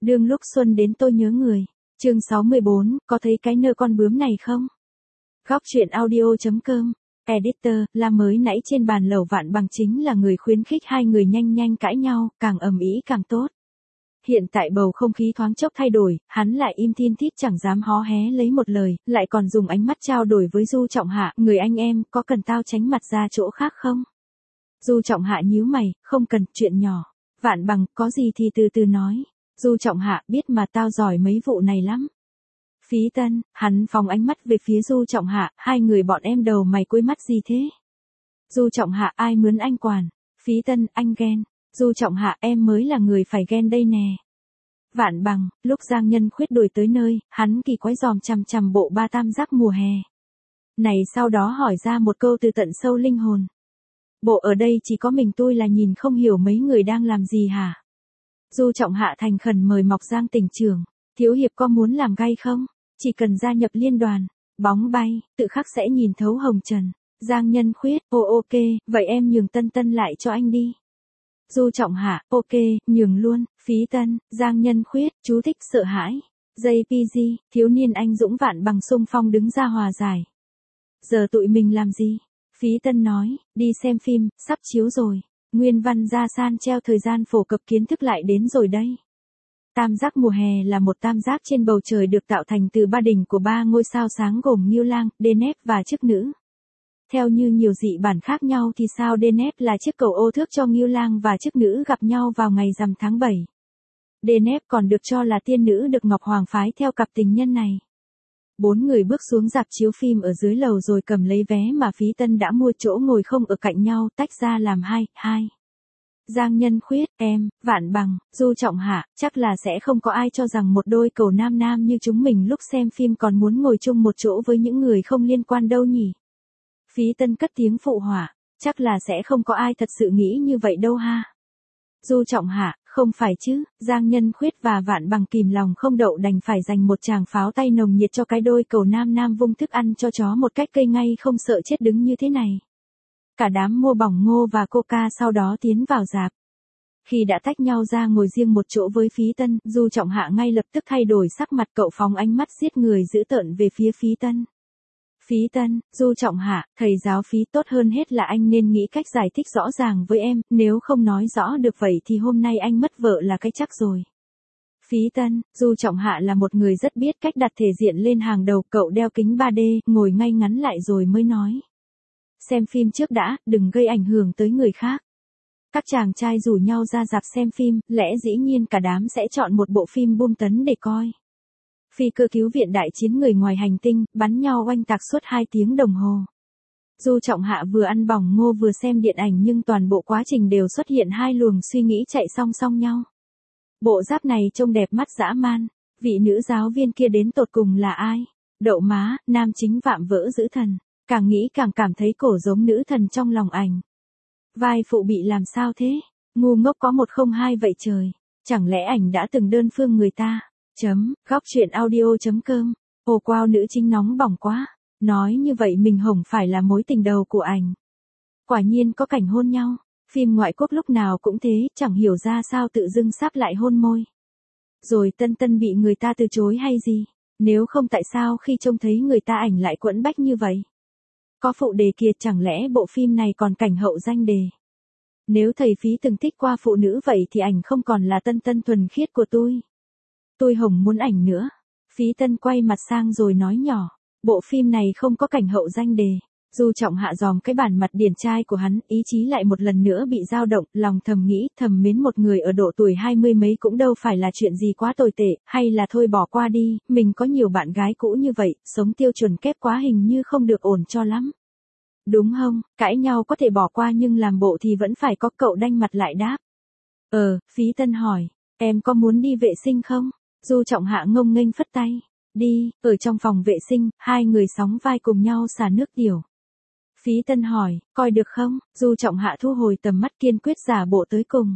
Đương lúc xuân đến tôi nhớ người. Chương 64, có thấy cái nơ con bướm này không? Góc truyện audio.com. Editor, là mới nãy trên bàn lẩu Vạn Bằng chính là người khuyến khích hai người nhanh nhanh cãi nhau, càng ầm ĩ càng tốt. Hiện tại bầu không khí thoáng chốc thay đổi, hắn lại im thiên thít chẳng dám hó hé lấy một lời, lại còn dùng ánh mắt trao đổi với Du Trọng Hạ, người anh em, có cần tao tránh mặt ra chỗ khác không? Du Trọng Hạ nhíu mày, không cần, chuyện nhỏ. Vạn Bằng, có gì thì từ từ nói. Du Trọng Hạ, biết mà tao giỏi mấy vụ này lắm. Phí Tân, hắn phóng ánh mắt về phía Du Trọng Hạ, hai người bọn em đầu mày cuối mắt gì thế? Du Trọng Hạ, ai mướn anh quản? Phí Tân, anh ghen. Du Trọng Hạ, em mới là người phải ghen đây nè. Vạn Bằng, lúc Giang Nhân Khuyết đuổi tới nơi, hắn kỳ quái dòm chằm chằm bộ ba tam giác mùa hè. Này sau đó hỏi ra một câu từ tận sâu linh hồn. Bộ ở đây chỉ có mình tôi là nhìn không hiểu mấy người đang làm gì hả? Du Trọng Hạ thành khẩn mời mọc Giang tỉnh trưởng. Thiếu hiệp có muốn làm gay không? Chỉ cần gia nhập liên đoàn. Bóng bay, tự khắc sẽ nhìn thấu hồng trần. Giang Nhân Khuyết, ok, vậy em nhường Tân Tân lại cho anh đi. Du Trọng Hạ, ok, nhường luôn. Phí Tân, Giang Nhân Khuyết, chú thích sợ hãi. JPG, thiếu niên anh dũng Vạn Bằng xung phong đứng ra hòa giải. Giờ tụi mình làm gì? Phí Tân nói, đi xem phim, sắp chiếu rồi. Nguyên văn gia san treo thời gian phổ cập kiến thức lại đến rồi đây. Tam giác mùa hè là một tam giác trên bầu trời được tạo thành từ ba đỉnh của ba ngôi sao sáng gồm Ngưu Lang, Deneb và chức nữ. Theo như nhiều dị bản khác nhau thì sao Deneb là chiếc cầu ô thước cho Ngưu Lang và chức nữ gặp nhau vào ngày rằm tháng 7. Deneb còn được cho là tiên nữ được Ngọc Hoàng phái theo cặp tình nhân này. Bốn người bước xuống rạp chiếu phim ở dưới lầu rồi cầm lấy vé mà Phí Tân đã mua, chỗ ngồi không ở cạnh nhau, tách ra làm hai. Giang Nhân Khuyết, em, Vạn Bằng, Du Trọng Hạ, chắc là sẽ không có ai cho rằng một đôi cầu nam nam như chúng mình lúc xem phim còn muốn ngồi chung một chỗ với những người không liên quan đâu nhỉ. Phí Tân cất tiếng phụ họa, chắc là sẽ không có ai thật sự nghĩ như vậy đâu ha. Du Trọng Hạ, không phải chứ? Giang Nhân Khuyết và Vạn Bằng kìm lòng không đậu đành phải dành một tràng pháo tay nồng nhiệt cho cái đôi cầu nam nam vung thức ăn cho chó một cách cây ngay không sợ chết đứng như thế này. Cả đám mua bỏng ngô và coca sau đó tiến vào rạp. Khi đã tách nhau ra ngồi riêng một chỗ với Phí Tân, Du Trọng Hạ ngay lập tức thay đổi sắc mặt, cậu phóng ánh mắt giết người dữ tợn về phía Phí Tân. Phí Tân, Du Trọng Hạ, thầy giáo Phí, tốt hơn hết là anh nên nghĩ cách giải thích rõ ràng với em, nếu không nói rõ được vậy thì hôm nay anh mất vợ là cái chắc rồi. Phí Tân, Du Trọng Hạ là một người rất biết cách đặt thể diện lên hàng đầu, cậu đeo kính 3D, ngồi ngay ngắn lại rồi mới nói. Xem phim trước đã, đừng gây ảnh hưởng tới người khác. Các chàng trai rủ nhau ra rạp xem phim, lẽ dĩ nhiên cả đám sẽ chọn một bộ phim bom tấn để coi. Phi cơ cứu viện đại chiến người ngoài hành tinh, bắn nhau oanh tạc suốt 2 tiếng đồng hồ. Du Trọng Hạ vừa ăn bỏng ngô vừa xem điện ảnh nhưng toàn bộ quá trình đều xuất hiện hai luồng suy nghĩ chạy song song nhau. Bộ giáp này trông đẹp mắt dã man, vị nữ giáo viên kia đến tột cùng là ai? Đậu má, nam chính vạm vỡ dữ thần, càng nghĩ càng cảm thấy cổ giống nữ thần trong lòng ảnh. Vai phụ bị làm sao thế? Ngu ngốc có 102 vậy trời, chẳng lẽ ảnh đã từng đơn phương người ta? Góc truyện audio.com. Ồ wow, nữ chính nóng bỏng quá. Nói như vậy mình hổng phải là mối tình đầu của ảnh. Quả nhiên có cảnh hôn nhau. Phim ngoại quốc lúc nào cũng thế, chẳng hiểu ra sao tự dưng sắp lại hôn môi. Rồi Tân Tân bị người ta từ chối hay gì? Nếu không tại sao khi trông thấy người ta ảnh lại quẫn bách như vậy? Có phụ đề kia, chẳng lẽ bộ phim này còn cảnh hậu danh đề? Nếu thầy Phí từng thích qua phụ nữ vậy thì ảnh không còn là Tân Tân thuần khiết của tôi. Tôi hổng muốn ảnh nữa. Phí Tân quay mặt sang rồi nói nhỏ. Bộ phim này không có cảnh hậu danh đề. Du Trọng Hạ dòm cái bản mặt điển trai của hắn, ý chí lại một lần nữa bị dao động, lòng thầm nghĩ, thầm mến một người ở độ tuổi 20 mấy cũng đâu phải là chuyện gì quá tồi tệ, hay là thôi bỏ qua đi, mình có nhiều bạn gái cũ như vậy, sống tiêu chuẩn kép quá hình như không được ổn cho lắm. Đúng không, cãi nhau có thể bỏ qua nhưng làm bộ thì vẫn phải có, cậu đanh mặt lại đáp. Phí Tân hỏi, em có muốn đi vệ sinh không? Du Trọng Hạ ngông nghênh phất tay. Đi, ở trong phòng vệ sinh, hai người sóng vai cùng nhau xả nước tiểu. Phí Tân hỏi, coi được không? Du Trọng Hạ thu hồi tầm mắt, kiên quyết giả bộ tới cùng.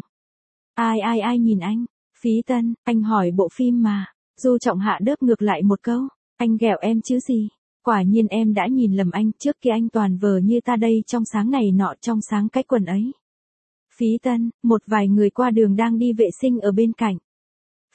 Ai nhìn anh? Phí Tân, anh hỏi bộ phim mà. Du Trọng Hạ đớp ngược lại một câu. Anh ghẹo em chứ gì? Quả nhiên em đã nhìn lầm anh, trước kia anh toàn vờ như ta đây, trong sáng này nọ, trong sáng cái quần ấy. Phí Tân, một vài người qua đường đang đi vệ sinh ở bên cạnh.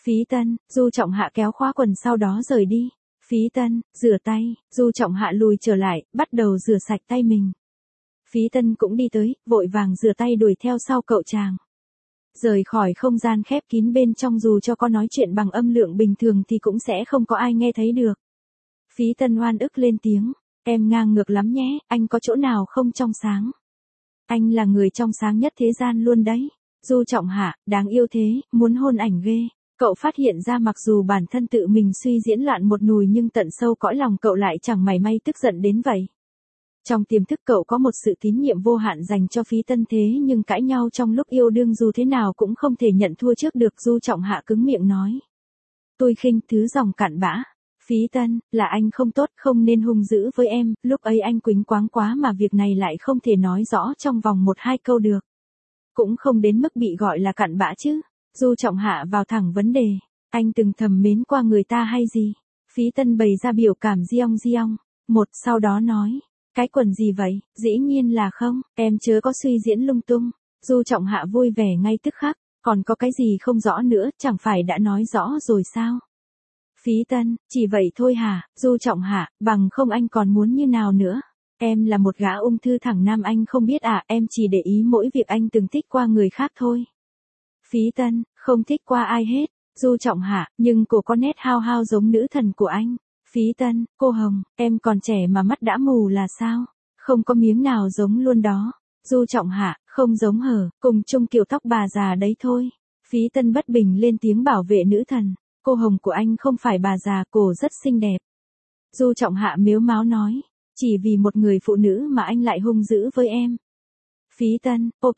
Phí Tân, Du Trọng Hạ kéo khóa quần sau đó rời đi. Phí Tân, rửa tay, Du Trọng Hạ lùi trở lại, bắt đầu rửa sạch tay mình. Phí Tân cũng đi tới, vội vàng rửa tay đuổi theo sau cậu chàng. Rời khỏi không gian khép kín bên trong dù cho có nói chuyện bằng âm lượng bình thường thì cũng sẽ không có ai nghe thấy được. Phí Tân oan ức lên tiếng, em ngang ngược lắm nhé, anh có chỗ nào không trong sáng. Anh là người trong sáng nhất thế gian luôn đấy. Du Trọng Hạ, đáng yêu thế, muốn hôn ảnh ghê. Cậu phát hiện ra mặc dù bản thân tự mình suy diễn loạn một nùi nhưng tận sâu cõi lòng cậu lại chẳng mảy may tức giận đến vậy. Trong tiềm thức cậu có một sự tín nhiệm vô hạn dành cho Phí Tân thế nhưng cãi nhau trong lúc yêu đương dù thế nào cũng không thể nhận thua trước được. Du Trọng Hạ cứng miệng nói. Tôi khinh thứ dòng cặn bã. Phí Tân, là anh không tốt, không nên hung dữ với em, lúc ấy anh quýnh quáng quá mà việc này lại không thể nói rõ trong vòng 1-2 câu được. Cũng không đến mức bị gọi là cặn bã chứ. Du Trọng Hạ vào thẳng vấn đề, anh từng thầm mến qua người ta hay gì? Phí Tân bày ra biểu cảm giong. Sau đó nói, cái quần gì vậy? Dĩ nhiên là không, em chớ có suy diễn lung tung. Du Trọng Hạ vui vẻ ngay tức khắc, còn có cái gì không rõ nữa, chẳng phải đã nói rõ rồi sao? Phí Tân, chỉ vậy thôi hả? Du Trọng Hạ, bằng không anh còn muốn như nào nữa? Em là một gã ung thư thẳng nam anh không biết à, em chỉ để ý mỗi việc anh từng thích qua người khác thôi. Phí Tân, không thích qua ai hết. Du Trọng Hạ, nhưng cô có nét hao hao giống nữ thần của anh. Phí Tân, cô Hồng, em còn trẻ mà mắt đã mù là sao? Không có miếng nào giống luôn đó. Du Trọng Hạ, không giống hở, cùng chung kiểu tóc bà già đấy thôi. Phí Tân bất bình lên tiếng bảo vệ nữ thần. Cô Hồng của anh không phải bà già, cô rất xinh đẹp. Du Trọng Hạ mếu máo nói, chỉ vì một người phụ nữ mà anh lại hung dữ với em. Phí Tân, ok,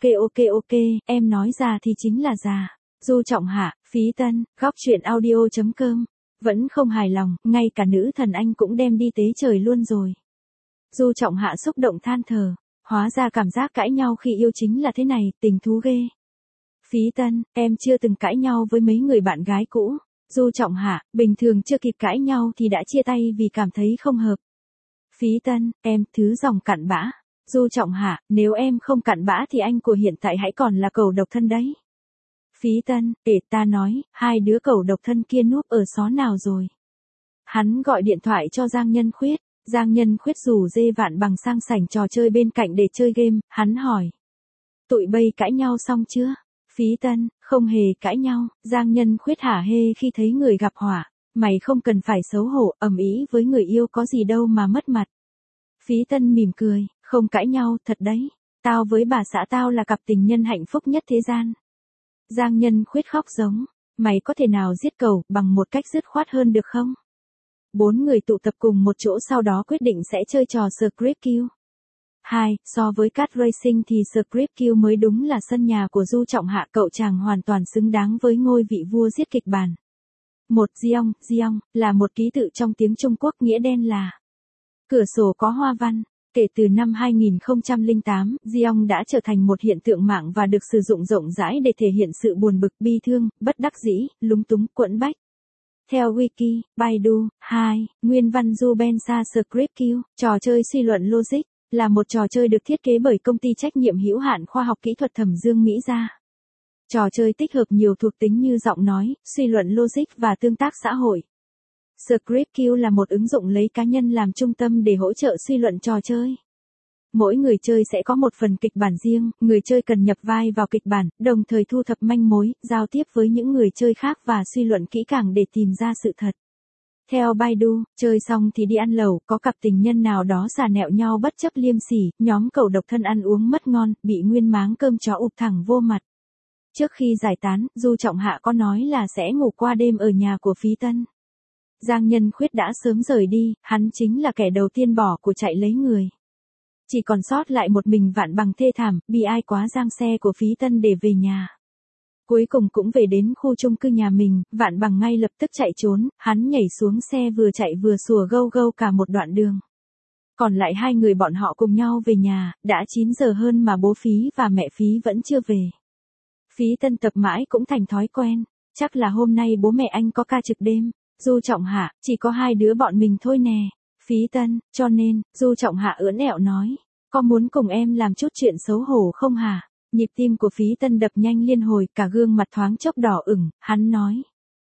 em nói già thì chính là già. Du Trọng Hạ, Phí Tân, góc truyện audio.com. Vẫn không hài lòng, ngay cả nữ thần anh cũng đem đi tế trời luôn rồi. Du Trọng Hạ xúc động than thở, hóa ra cảm giác cãi nhau khi yêu chính là thế này, tình thú ghê. Phí Tân, em chưa từng cãi nhau với mấy người bạn gái cũ. Du Trọng Hạ, bình thường chưa kịp cãi nhau thì đã chia tay vì cảm thấy không hợp. Phí Tân, em thứ dòng cặn bã. Du Trọng Hạ, nếu em không cặn bã thì anh của hiện tại hãy còn là cẩu độc thân đấy. Phí Tân, để ta nói, hai đứa cẩu độc thân kia núp ở xó nào rồi? Hắn gọi điện thoại cho Giang Nhân Khuyết. Giang Nhân Khuyết rủ Dê Vạn Bằng sang sảnh trò chơi bên cạnh để chơi game, hắn hỏi. Tụi bây cãi nhau xong chưa? Phí Tân, không hề cãi nhau. Giang Nhân Khuyết hả hê khi thấy người gặp họa. Mày không cần phải xấu hổ, ầm ĩ với người yêu có gì đâu mà mất mặt. Phí Tân mỉm cười, không cãi nhau, thật đấy. Tao với bà xã tao là cặp tình nhân hạnh phúc nhất thế gian. Giang Nhân Khuyết khóc giống, mày có thể nào giết cẩu bằng một cách dứt khoát hơn được không? 4 người tụ tập cùng một chỗ sau đó quyết định sẽ chơi trò Script Kill. 2. So với Cat Racing thì Script Kill mới đúng là sân nhà của Du Trọng Hạ, cậu chàng hoàn toàn xứng đáng với ngôi vị vua giết kịch bản. 1. Giong là một ký tự trong tiếng Trung Quốc nghĩa đen là cửa sổ có hoa văn. Kể từ năm 2008, Giong đã trở thành một hiện tượng mạng và được sử dụng rộng rãi để thể hiện sự buồn bực, bi thương, bất đắc dĩ, lúng túng, quẫn bách. Theo Wiki, Baidu, 2, nguyên văn Jubensa Script Kill, trò chơi suy luận logic, là một trò chơi được thiết kế bởi công ty trách nhiệm hữu hạn khoa học kỹ thuật Thẩm Dương Mỹ Gia. Trò chơi tích hợp nhiều thuộc tính như giọng nói, suy luận logic và tương tác xã hội. Script Kill là một ứng dụng lấy cá nhân làm trung tâm để hỗ trợ suy luận trò chơi. Mỗi người chơi sẽ có một phần kịch bản riêng, người chơi cần nhập vai vào kịch bản, đồng thời thu thập manh mối, giao tiếp với những người chơi khác và suy luận kỹ càng để tìm ra sự thật. Theo Baidu, chơi xong thì đi ăn lẩu, có cặp tình nhân nào đó xà nẹo nhau bất chấp liêm sỉ, nhóm cẩu độc thân ăn uống mất ngon, bị nguyên máng cơm chó ụp thẳng vô mặt. Trước khi giải tán, Du Trọng Hạ có nói là sẽ ngủ qua đêm ở nhà của Phí Tân. Giang Nhân Khuyết đã sớm rời đi, hắn chính là kẻ đầu tiên bỏ của chạy lấy người. Chỉ còn sót lại một mình Vạn Bằng thê thảm, bi ai quá. Giang xe của Phí Tân để về nhà. Cuối cùng cũng về đến khu chung cư nhà mình, Vạn Bằng ngay lập tức chạy trốn, hắn nhảy xuống xe vừa chạy vừa sủa gâu gâu cả một đoạn đường. Còn lại hai người bọn họ cùng nhau về nhà, đã 9 giờ hơn mà bố Phí và mẹ Phí vẫn chưa về. Phí Tân tập mãi cũng thành thói quen, chắc là hôm nay bố mẹ anh có ca trực đêm. Du Trọng Hạ, chỉ có hai đứa bọn mình thôi nè. Phí Tân, cho nên, Du Trọng Hạ ưỡn ẹo nói, có muốn cùng em làm chút chuyện xấu hổ không hả? Nhịp tim của Phí Tân đập nhanh liên hồi, cả gương mặt thoáng chốc đỏ ửng, hắn nói.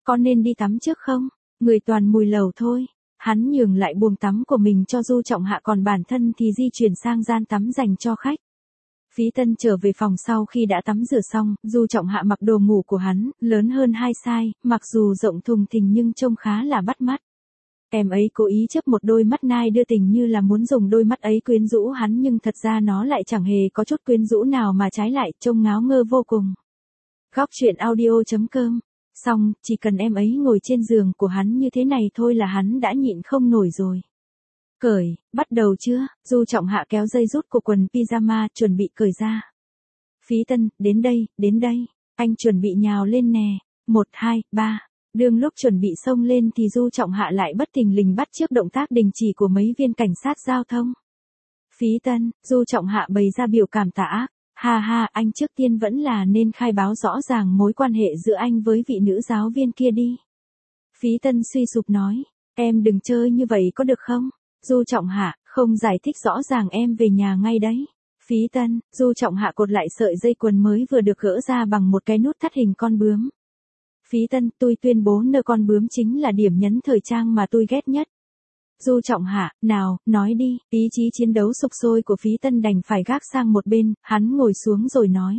có nên đi tắm trước không? Người toàn mùi lầu thôi. Hắn nhường lại buồng tắm của mình cho Du Trọng Hạ, còn bản thân thì di chuyển sang gian tắm dành cho khách. Phí Tân trở về phòng sau khi đã tắm rửa xong, Du Trọng Hạ mặc đồ ngủ của hắn, lớn hơn 2 size, mặc dù rộng thùng thình nhưng trông khá là bắt mắt. Em ấy cố ý chớp một đôi mắt nai đưa tình như là muốn dùng đôi mắt ấy quyến rũ hắn, nhưng thật ra nó lại chẳng hề có chút quyến rũ nào mà trái lại trông ngáo ngơ vô cùng. Góc truyện audio.com. Xong, chỉ cần em ấy ngồi trên giường của hắn như thế này thôi là hắn đã nhịn không nổi rồi. Cởi, bắt đầu chưa? Du Trọng Hạ kéo dây rút của quần pyjama, chuẩn bị cởi ra. Phí Tân, đến đây, anh chuẩn bị nhào lên nè. 1, 2, 3. Đương lúc chuẩn bị xông lên thì Du Trọng Hạ lại bất thình lình bắt chước động tác đình chỉ của mấy viên cảnh sát giao thông. Phí Tân, Du Trọng Hạ bày ra biểu cảm tà ác. Ha ha, anh trước tiên vẫn là nên khai báo rõ ràng mối quan hệ giữa anh với vị nữ giáo viên kia đi. Phí Tân suy sụp nói, em đừng chơi như vậy có được không? Du Trọng Hạ, không giải thích rõ ràng em về nhà ngay đấy. Phí Tân, Du Trọng Hạ cột lại sợi dây quần mới vừa được gỡ ra bằng một cái nút thắt hình con bướm. Phí Tân, tôi tuyên bố nơ con bướm chính là điểm nhấn thời trang mà tôi ghét nhất. Du Trọng Hạ, nào, nói đi. Ý chí chiến đấu sục sôi của Phí Tân đành phải gác sang một bên, hắn ngồi xuống rồi nói.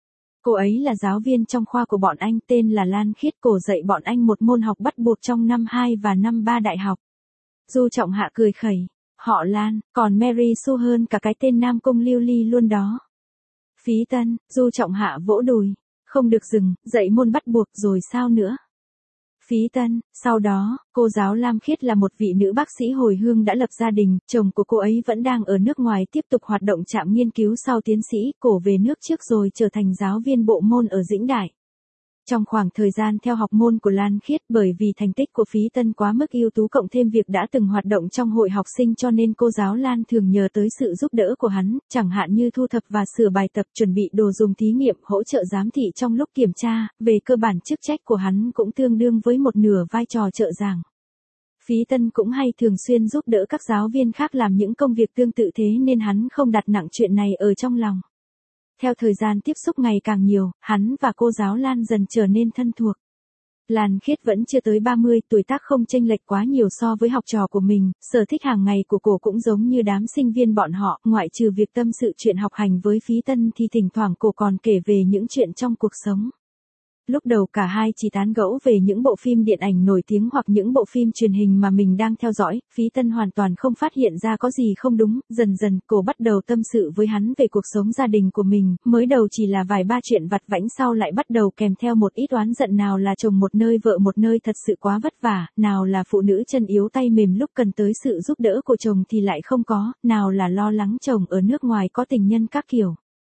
Cô ấy là giáo viên trong khoa của bọn anh, tên là Lan Khiết, cô dạy bọn anh một môn học bắt buộc trong năm 2 và năm 3 đại học. Du Trọng Hạ cười khẩy, họ Lan, còn Mary Sue hơn cả cái tên Nam Cung Lưu Ly luôn đó. Phí Tân, Du Trọng Hạ vỗ đùi, không được dừng, dạy môn bắt buộc rồi sao nữa? Phí Tân, sau đó, cô giáo Lam Khiết là một vị nữ bác sĩ hồi hương đã lập gia đình, chồng của cô ấy vẫn đang ở nước ngoài tiếp tục hoạt động trạm nghiên cứu sau tiến sĩ, cổ về nước trước rồi trở thành giáo viên bộ môn ở Dĩnh Đại. Trong khoảng thời gian theo học môn của Lan Khiết, bởi vì thành tích của Phí Tân quá mức ưu tú cộng thêm việc đã từng hoạt động trong hội học sinh cho nên cô giáo Lan thường nhờ tới sự giúp đỡ của hắn, chẳng hạn như thu thập và sửa bài tập, chuẩn bị đồ dùng thí nghiệm, hỗ trợ giám thị trong lúc kiểm tra, về cơ bản chức trách của hắn cũng tương đương với một nửa vai trò trợ giảng. Phí Tân cũng hay thường xuyên giúp đỡ các giáo viên khác làm những công việc tương tự thế nên hắn không đặt nặng chuyện này ở trong lòng. Theo thời gian tiếp xúc ngày càng nhiều, hắn và cô giáo Lan dần trở nên thân thuộc. Lan Khiết vẫn chưa tới 30, tuổi tác không chênh lệch quá nhiều so với học trò của mình, sở thích hàng ngày của cô cũng giống như đám sinh viên bọn họ, ngoại trừ việc tâm sự chuyện học hành với Phí Tân thì thỉnh thoảng cô còn kể về những chuyện trong cuộc sống. Lúc đầu cả hai chỉ tán gẫu về những bộ phim điện ảnh nổi tiếng hoặc những bộ phim truyền hình mà mình đang theo dõi, Phí Tân hoàn toàn không phát hiện ra có gì không đúng, dần dần cô bắt đầu tâm sự với hắn về cuộc sống gia đình của mình, mới đầu chỉ là vài ba chuyện vặt vãnh sau lại bắt đầu kèm theo một ít oán giận, nào là chồng một nơi vợ một nơi thật sự quá vất vả, nào là phụ nữ chân yếu tay mềm lúc cần tới sự giúp đỡ của chồng thì lại không có, nào là lo lắng chồng ở nước ngoài có tình nhân các kiểu.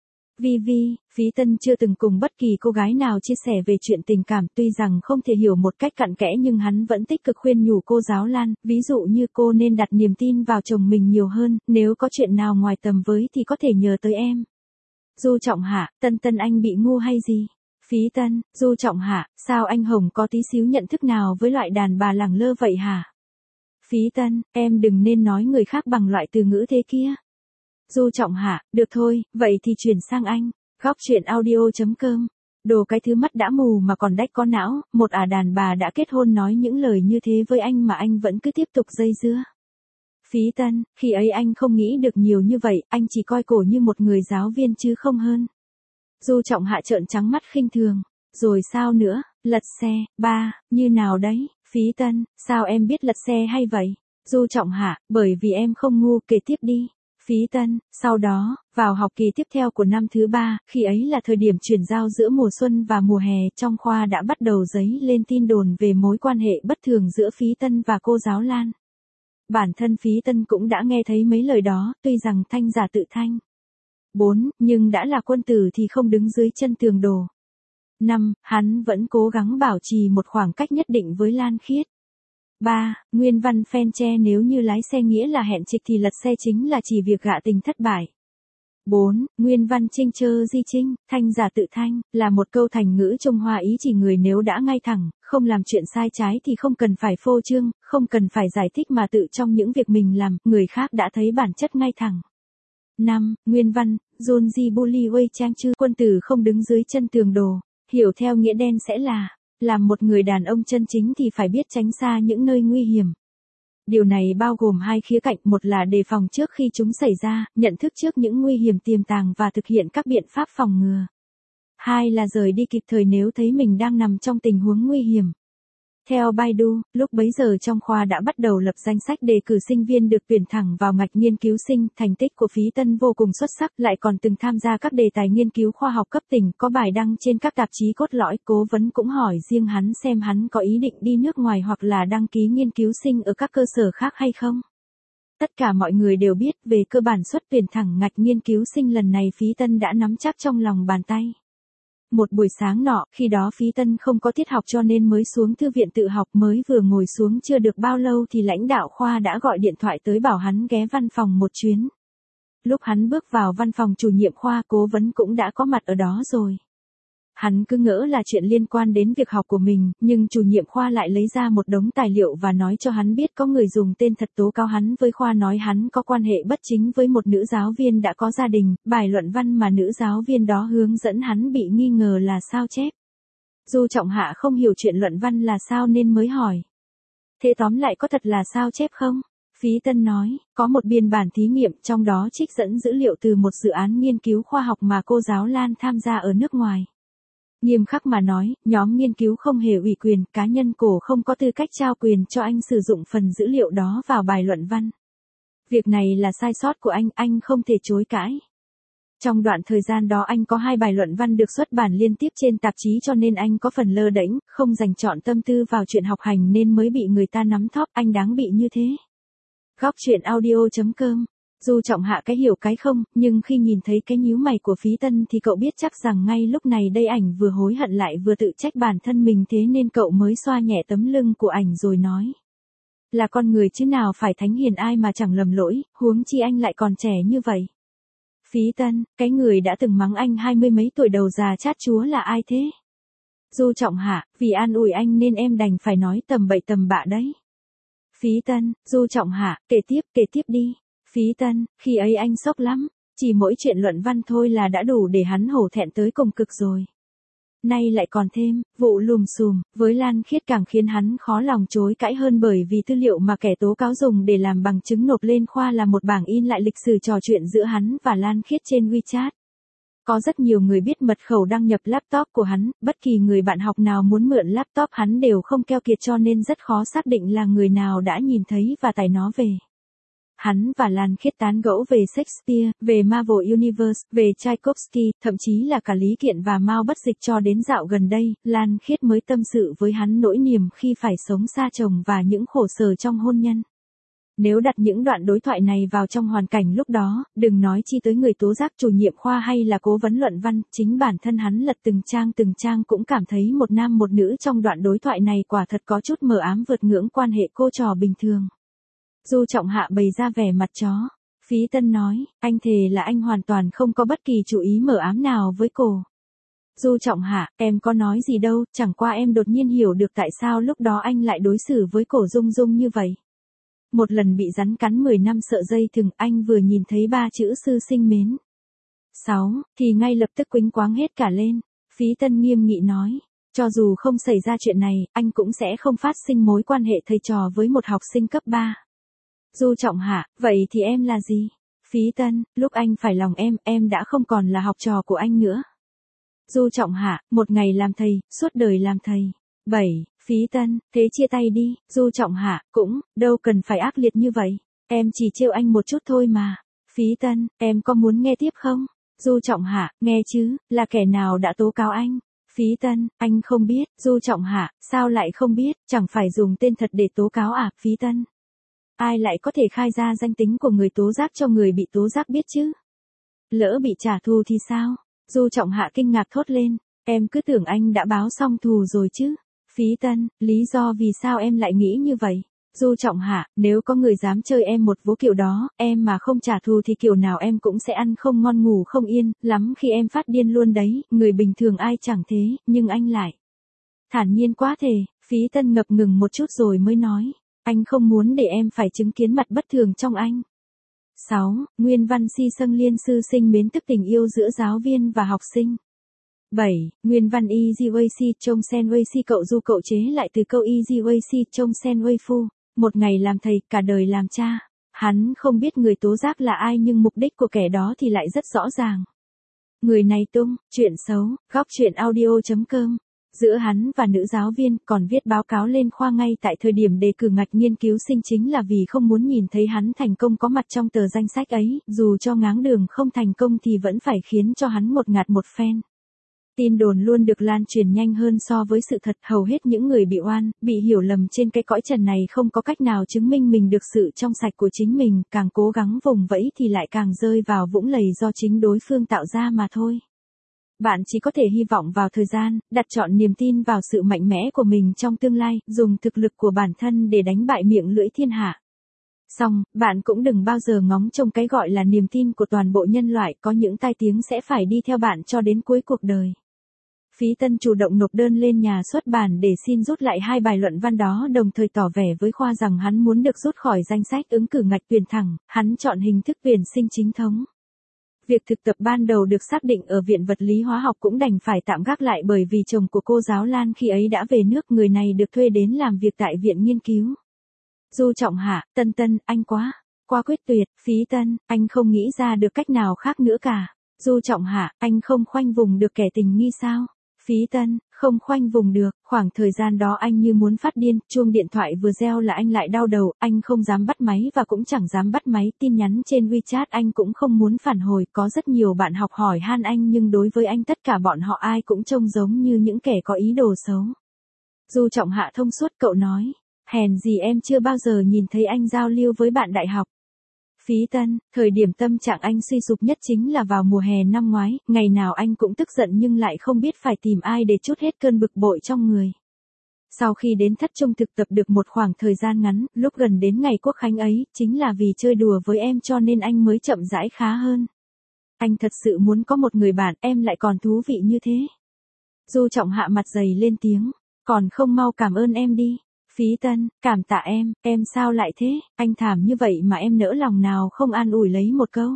Phí Tân chưa từng cùng bất kỳ cô gái nào chia sẻ về chuyện tình cảm, tuy rằng không thể hiểu một cách cặn kẽ nhưng hắn vẫn tích cực khuyên nhủ cô giáo Lan, ví dụ như cô nên đặt niềm tin vào chồng mình nhiều hơn, nếu có chuyện nào ngoài tầm với thì có thể nhờ tới em. Du Trọng Hạ, Tân anh bị ngu hay gì? Phí Tân, Du Trọng Hạ, sao anh Hồng có tí xíu nhận thức nào với loại đàn bà lẳng lơ vậy hả? Phí Tân, em đừng nên nói người khác bằng loại từ ngữ thế kia. Du Trọng Hạ, được thôi, vậy thì chuyển sang anh. Góc truyện audio.com. Đồ cái thứ mắt đã mù mà còn đách có não, một đàn bà đã kết hôn nói những lời như thế với anh mà anh vẫn cứ tiếp tục dây dưa. Phí Tân, khi ấy anh không nghĩ được nhiều như vậy, anh chỉ coi cổ như một người giáo viên chứ không hơn. Du Trọng Hạ trợn trắng mắt khinh thường. Rồi sao nữa, lật xe, như nào đấy? Phí Tân, sao em biết lật xe hay vậy? Du Trọng Hạ, bởi vì em không ngu, kể tiếp đi. Phí Tân, sau đó, vào học kỳ tiếp theo của năm thứ 3, khi ấy là thời điểm chuyển giao giữa mùa xuân và mùa hè, trong khoa đã bắt đầu dấy lên tin đồn về mối quan hệ bất thường giữa Phí Tân và cô giáo Lan. Bản thân Phí Tân cũng đã nghe thấy mấy lời đó, tuy rằng thanh giả tự thanh. 4, nhưng đã là quân tử thì không đứng dưới chân tường đổ. 5, hắn vẫn cố gắng bảo trì một khoảng cách nhất định với Lan Khiết. 3. Nguyên văn phen tre, nếu như lái xe nghĩa là hẹn trịch thì lật xe chính là chỉ việc gạ tình thất bại. 4. Nguyên văn trinh chơ di trinh, thanh giả tự thanh, là một câu thành ngữ Trung Hoa ý chỉ người nếu đã ngay thẳng, không làm chuyện sai trái thì không cần phải phô trương, không cần phải giải thích mà tự trong những việc mình làm, người khác đã thấy bản chất ngay thẳng. 5. Nguyên văn, John G. Bully Wei Trang Chư, quân tử không đứng dưới chân tường đổ, hiểu theo nghĩa đen sẽ là Làm một người đàn ông chân chính thì phải biết tránh xa những nơi nguy hiểm. Điều này bao gồm hai khía cạnh, một là đề phòng trước khi chúng xảy ra, nhận thức trước những nguy hiểm tiềm tàng và thực hiện các biện pháp phòng ngừa. Hai là rời đi kịp thời nếu thấy mình đang nằm trong tình huống nguy hiểm. Theo Baidu, lúc bấy giờ trong khoa đã bắt đầu lập danh sách đề cử sinh viên được tuyển thẳng vào ngạch nghiên cứu sinh, thành tích của Phí Tân vô cùng xuất sắc, lại còn từng tham gia các đề tài nghiên cứu khoa học cấp tỉnh, có bài đăng trên các tạp chí cốt lõi. Cố vấn cũng hỏi riêng hắn xem hắn có ý định đi nước ngoài hoặc là đăng ký nghiên cứu sinh ở các cơ sở khác hay không. Tất cả mọi người đều biết về cơ bản suất tuyển thẳng ngạch nghiên cứu sinh lần này Phí Tân đã nắm chắc trong lòng bàn tay. Một buổi sáng nọ, khi đó Phí Tân không có tiết học cho nên mới xuống thư viện tự học, mới vừa ngồi xuống chưa được bao lâu thì lãnh đạo khoa đã gọi điện thoại tới bảo hắn ghé văn phòng một chuyến. Lúc hắn bước vào văn phòng chủ nhiệm khoa, cố vấn cũng đã có mặt ở đó rồi. Hắn cứ ngỡ là chuyện liên quan đến việc học của mình, nhưng chủ nhiệm khoa lại lấy ra một đống tài liệu và nói cho hắn biết có người dùng tên thật tố cáo hắn với khoa, nói hắn có quan hệ bất chính với một nữ giáo viên đã có gia đình. Bài luận văn mà nữ giáo viên đó hướng dẫn hắn bị nghi ngờ là sao chép. Du Trọng Hạ không hiểu chuyện luận văn là sao nên mới hỏi. Thế tóm lại có thật là sao chép không? Phí Tân nói, có một biên bản thí nghiệm, trong đó trích dẫn dữ liệu từ một dự án nghiên cứu khoa học mà cô giáo Lan tham gia ở nước ngoài. Nghiêm khắc mà nói, nhóm nghiên cứu không hề ủy quyền, cá nhân cổ không có tư cách trao quyền cho anh sử dụng phần dữ liệu đó vào bài luận văn. Việc này là sai sót của anh không thể chối cãi. Trong đoạn thời gian đó anh có 2 bài luận văn được xuất bản liên tiếp trên tạp chí cho nên anh có phần lơ đễnh, không dành trọn tâm tư vào chuyện học hành nên mới bị người ta nắm thóp, anh đáng bị như thế. Góc truyện audio.com. Du Trọng Hạ cái hiểu cái không, nhưng khi nhìn thấy cái nhíu mày của Phí Tân thì cậu biết chắc rằng ngay lúc này đây ảnh vừa hối hận lại vừa tự trách bản thân mình, thế nên cậu mới xoa nhẹ tấm lưng của ảnh rồi nói. Là con người chứ nào phải thánh hiền ai mà chẳng lầm lỗi, huống chi anh lại còn trẻ như vậy. Phí Tân, cái người đã từng mắng anh 20 mấy tuổi đầu già chát chúa là ai thế? Du Trọng Hạ, vì an ủi anh nên em đành phải nói tầm bậy tầm bạ đấy. Phí Tân, Du Trọng Hạ, kể tiếp đi. Phí Tân, khi ấy anh sốc lắm, chỉ mỗi chuyện luận văn thôi là đã đủ để hắn hổ thẹn tới cùng cực rồi. Nay lại còn thêm, vụ lùm xùm, với Lan Khiết càng khiến hắn khó lòng chối cãi hơn, bởi vì tư liệu mà kẻ tố cáo dùng để làm bằng chứng nộp lên khoa là một bảng in lại lịch sử trò chuyện giữa hắn và Lan Khiết trên WeChat. Có rất nhiều người biết mật khẩu đăng nhập laptop của hắn, bất kỳ người bạn học nào muốn mượn laptop hắn đều không keo kiệt cho nên rất khó xác định là người nào đã nhìn thấy và tải nó về. Hắn và Lan Khiết tán gẫu về Shakespeare, về Marvel Universe, về Tchaikovsky, thậm chí là cả Lý Kiện và Mao Bất Dịch. Cho đến dạo gần đây, Lan Khiết mới tâm sự với hắn nỗi niềm khi phải sống xa chồng và những khổ sở trong hôn nhân. Nếu đặt những đoạn đối thoại này vào trong hoàn cảnh lúc đó, đừng nói chi tới người tố giác, chủ nhiệm khoa hay là cố vấn luận văn, chính bản thân hắn lật từng trang cũng cảm thấy một nam một nữ trong đoạn đối thoại này quả thật có chút mờ ám, vượt ngưỡng quan hệ cô trò bình thường. Du Trọng Hạ bày ra vẻ mặt chó. Phí Tân nói, anh thề là anh hoàn toàn không có bất kỳ chú ý mờ ám nào với cô. Du Trọng Hạ, em có nói gì đâu, chẳng qua em đột nhiên hiểu được tại sao lúc đó anh lại đối xử với cổ Dung Dung như vậy. Một lần bị rắn cắn 10 năm sợ dây thừng, anh vừa nhìn thấy 3 chữ sư sinh mến 6, thì ngay lập tức quĩnh quáng hết cả lên. Phí Tân nghiêm nghị nói, cho dù không xảy ra chuyện này, anh cũng sẽ không phát sinh mối quan hệ thầy trò với một học sinh cấp 3. Du Trọng Hạ, vậy thì em là gì? Phí Tân, lúc anh phải lòng em đã không còn là học trò của anh nữa. Du Trọng Hạ, một ngày làm thầy, suốt đời làm thầy. 7. Phí Tân, thế chia tay đi. Du Trọng Hạ, cũng, đâu cần phải ác liệt như vậy. Em chỉ trêu anh một chút thôi mà. Phí Tân, em có muốn nghe tiếp không? Du Trọng Hạ, nghe chứ, là kẻ nào đã tố cáo anh? Phí Tân, anh không biết. Du Trọng Hạ, sao lại không biết, chẳng phải dùng tên thật để tố cáo à? Phí Tân, ai lại có thể khai ra danh tính của người tố giác cho người bị tố giác biết chứ? Lỡ bị trả thù thì sao? Du Trọng Hạ kinh ngạc thốt lên, em cứ tưởng anh đã báo xong thù rồi chứ. Phí Tân, lý do vì sao em lại nghĩ như vậy? Du Trọng Hạ, nếu có người dám chơi em một vố kiểu đó, em mà không trả thù thì kiểu nào em cũng sẽ ăn không ngon ngủ không yên, lắm khi em phát điên luôn đấy, người bình thường ai chẳng thế, nhưng anh lại thản nhiên quá thể. Phí Tân ngập ngừng một chút rồi mới nói, anh không muốn để em phải chứng kiến mặt bất thường trong anh. 6. Nguyên văn si sâng liên sư sinh mến, tức tình yêu giữa giáo viên và học sinh. 7. Nguyên văn Easy Way Chong Sen Way Si cậu Du cậu chế lại từ câu Easy Way Chong Sen Way Phu, một ngày làm thầy, cả đời làm cha. Hắn không biết người tố giác là ai nhưng mục đích của kẻ đó thì lại rất rõ ràng. Người này tung, chuyện xấu, góc chuyện audio.com. Giữa hắn và nữ giáo viên còn viết báo cáo lên khoa ngay tại thời điểm đề cử ngạch nghiên cứu sinh chính là vì không muốn nhìn thấy hắn thành công có mặt trong tờ danh sách ấy, dù cho ngáng đường không thành công thì vẫn phải khiến cho hắn một ngạt một phen. Tin đồn luôn được lan truyền nhanh hơn so với sự thật, hầu hết những người bị oan, bị hiểu lầm trên cái cõi trần này không có cách nào chứng minh mình được sự trong sạch của chính mình, càng cố gắng vùng vẫy thì lại càng rơi vào vũng lầy do chính đối phương tạo ra mà thôi. Bạn chỉ có thể hy vọng vào thời gian, đặt trọn niềm tin vào sự mạnh mẽ của mình trong tương lai, dùng thực lực của bản thân để đánh bại miệng lưỡi thiên hạ. Xong, bạn cũng đừng bao giờ ngóng trông cái gọi là niềm tin của toàn bộ nhân loại, có những tai tiếng sẽ phải đi theo bạn cho đến cuối cuộc đời. Phí Tân chủ động nộp đơn lên nhà xuất bản để xin rút lại 2 bài luận văn đó, đồng thời tỏ vẻ với khoa rằng hắn muốn được rút khỏi danh sách ứng cử ngạch tuyển thẳng, hắn chọn hình thức tuyển sinh chính thống. Việc thực tập ban đầu được xác định ở Viện Vật lý Hóa học cũng đành phải tạm gác lại bởi vì chồng của cô giáo Lan khi ấy đã về nước, người này được thuê đến làm việc tại viện nghiên cứu. Du Trọng Hạ, Tân, anh quá quyết tuyệt. Phí Tân, anh không nghĩ ra được cách nào khác nữa cả. Du Trọng Hạ, anh không khoanh vùng được kẻ tình nghi sao? Phí Tân, không khoanh vùng được, khoảng thời gian đó anh như muốn phát điên, chuông điện thoại vừa reo là anh lại đau đầu, anh không dám bắt máy và cũng chẳng dám bắt máy, tin nhắn trên WeChat anh cũng không muốn phản hồi, có rất nhiều bạn học hỏi han anh nhưng đối với anh tất cả bọn họ ai cũng trông giống như những kẻ có ý đồ xấu. Du Trọng Hạ thông suốt cậu nói, hèn gì em chưa bao giờ nhìn thấy anh giao lưu với bạn đại học. Phí Tân, thời điểm tâm trạng anh suy sụp nhất chính là vào mùa hè năm ngoái, ngày nào anh cũng tức giận nhưng lại không biết phải tìm ai để trút hết cơn bực bội trong người. Sau khi đến thất trung thực tập được một khoảng thời gian ngắn, lúc gần đến ngày quốc khánh ấy, chính là vì chơi đùa với em cho nên anh mới chậm rãi khá hơn. Anh thật sự muốn có một người bạn, em lại còn thú vị như thế. Du Trọng Hạ mặt dày lên tiếng, còn không mau cảm ơn em đi. Phí Tân, cảm tạ em sao lại thế, anh thảm như vậy mà em nỡ lòng nào không an ủi lấy một câu.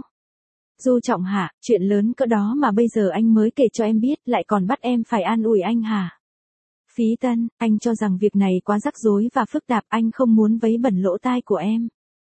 Du Trọng Hạ, chuyện lớn cỡ đó mà bây giờ anh mới kể cho em biết, lại còn bắt em phải an ủi anh hả? Phí Tân, anh cho rằng việc này quá rắc rối và phức tạp, anh không muốn vấy bẩn lỗ tai của em.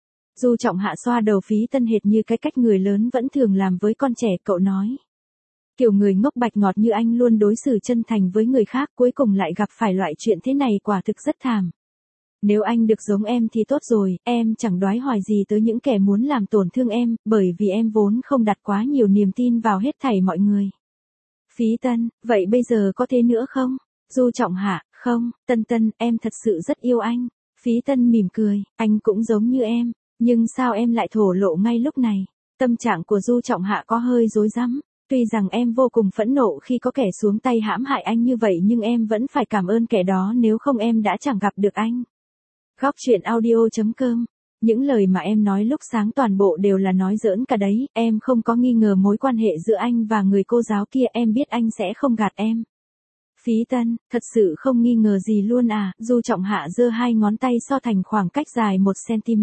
Du Trọng Hạ xoa đầu Phí Tân hệt như cái cách người lớn vẫn thường làm với con trẻ, cậu nói. Kiểu người ngốc bạch ngọt như anh luôn đối xử chân thành với người khác, cuối cùng lại gặp phải loại chuyện thế này quả thực rất thảm. Nếu anh được giống em thì tốt rồi, em chẳng đoái hoài gì tới những kẻ muốn làm tổn thương em, bởi vì em vốn không đặt quá nhiều niềm tin vào hết thảy mọi người. Phí Tân, vậy bây giờ có thế nữa không? Du Trọng Hạ, không, Tân, em thật sự rất yêu anh. Phí Tân mỉm cười, anh cũng giống như em, nhưng sao em lại thổ lộ ngay lúc này? Tâm trạng của Du Trọng Hạ có hơi rối rắm. Tuy rằng em vô cùng phẫn nộ khi có kẻ xuống tay hãm hại anh như vậy nhưng em vẫn phải cảm ơn kẻ đó, nếu không em đã chẳng gặp được anh. Góc chuyện audio.com. Những lời mà em nói lúc sáng toàn bộ đều là nói giỡn cả đấy, em không có nghi ngờ mối quan hệ giữa anh và người cô giáo kia, em biết anh sẽ không gạt em. Phí Tân, thật sự không nghi ngờ gì luôn à? Du Trọng Hạ giơ 2 ngón tay so thành khoảng cách dài 1 cm.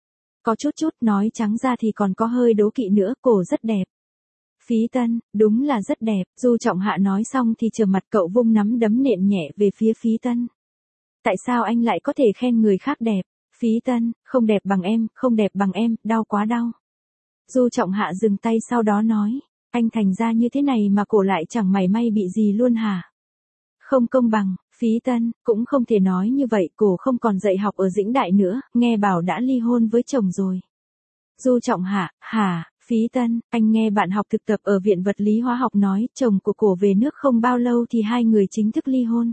Có chút, nói trắng ra thì còn có hơi đố kỵ nữa, cổ rất đẹp. Phí Tân, đúng là rất đẹp. Du Trọng Hạ nói xong thì trầm mặt, cậu vung nắm đấm nện nhẹ về phía Phí Tân. Tại sao anh lại có thể khen người khác đẹp? Phí Tân, không đẹp bằng em, đau quá đau. Du Trọng Hạ dừng tay sau đó nói, anh thành ra như thế này mà cổ lại chẳng mảy may bị gì luôn hả? Không công bằng. Phí Tân, cũng không thể nói như vậy, cổ không còn dạy học ở Dĩnh Đại nữa, nghe bảo đã ly hôn với chồng rồi. Du Trọng Hạ, hả? Phí Tân, anh nghe bạn học thực tập ở Viện Vật lý Hóa học nói, chồng của cổ về nước không bao lâu thì hai người chính thức ly hôn.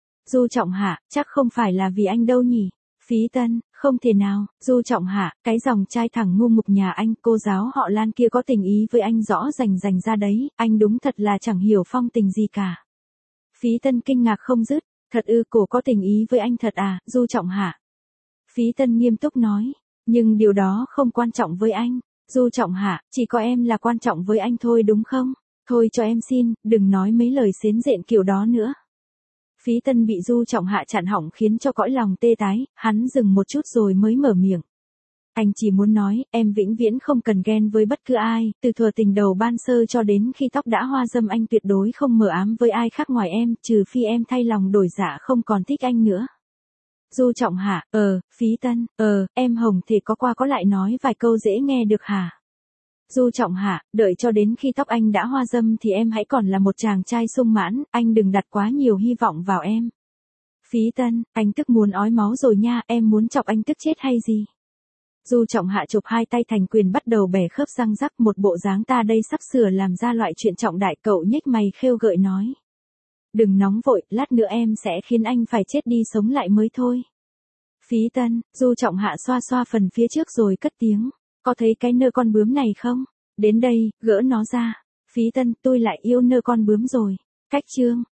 Du Trọng Hạ, chắc không phải là vì anh đâu nhỉ? Phí Tân, không thể nào. Du Trọng Hạ, cái dòng trai thẳng ngu ngục nhà anh, cô giáo họ Lan kia có tình ý với anh rõ rành ra đấy, anh đúng thật là chẳng hiểu phong tình gì cả. Phí Tân kinh ngạc không dứt, thật ư, cổ có tình ý với anh thật à? Du Trọng Hạ. Phí Tân nghiêm túc nói, nhưng điều đó không quan trọng với anh. Du Trọng Hạ, chỉ có em là quan trọng với anh thôi đúng không? Thôi cho em xin, đừng nói mấy lời xến rện kiểu đó nữa. Phí Tân bị Du Trọng Hạ chặn họng khiến cho cõi lòng tê tái, hắn dừng một chút rồi mới mở miệng. Anh chỉ muốn nói, em vĩnh viễn không cần ghen với bất cứ ai, từ thuở tình đầu ban sơ cho đến khi tóc đã hoa râm anh tuyệt đối không mờ ám với ai khác ngoài em, trừ phi em thay lòng đổi dạ không còn thích anh nữa. Du Trọng Hạ, Phí Tân, em Hồng thì có qua có lại nói vài câu dễ nghe được hả? Du Trọng Hạ, đợi cho đến khi tóc anh đã hoa râm thì em hãy còn là một chàng trai sung mãn, anh đừng đặt quá nhiều hy vọng vào em. Phí Tân, anh tức muốn ói máu rồi nha, em muốn chọc anh tức chết hay gì? Du Trọng Hạ chụp hai tay thành quyền bắt đầu bẻ khớp răng rắc, một bộ dáng ta đây sắp sửa làm ra loại chuyện trọng đại, cậu nhếch mày khêu gợi nói. Đừng nóng vội, lát nữa em sẽ khiến anh phải chết đi sống lại mới thôi. Phí Tân, Du Trọng Hạ xoa xoa phần phía trước rồi cất tiếng. Có thấy cái nơ con bướm này không? Đến đây, gỡ nó ra. Phí Tân, tôi lại yêu nơ con bướm rồi. Cách chương.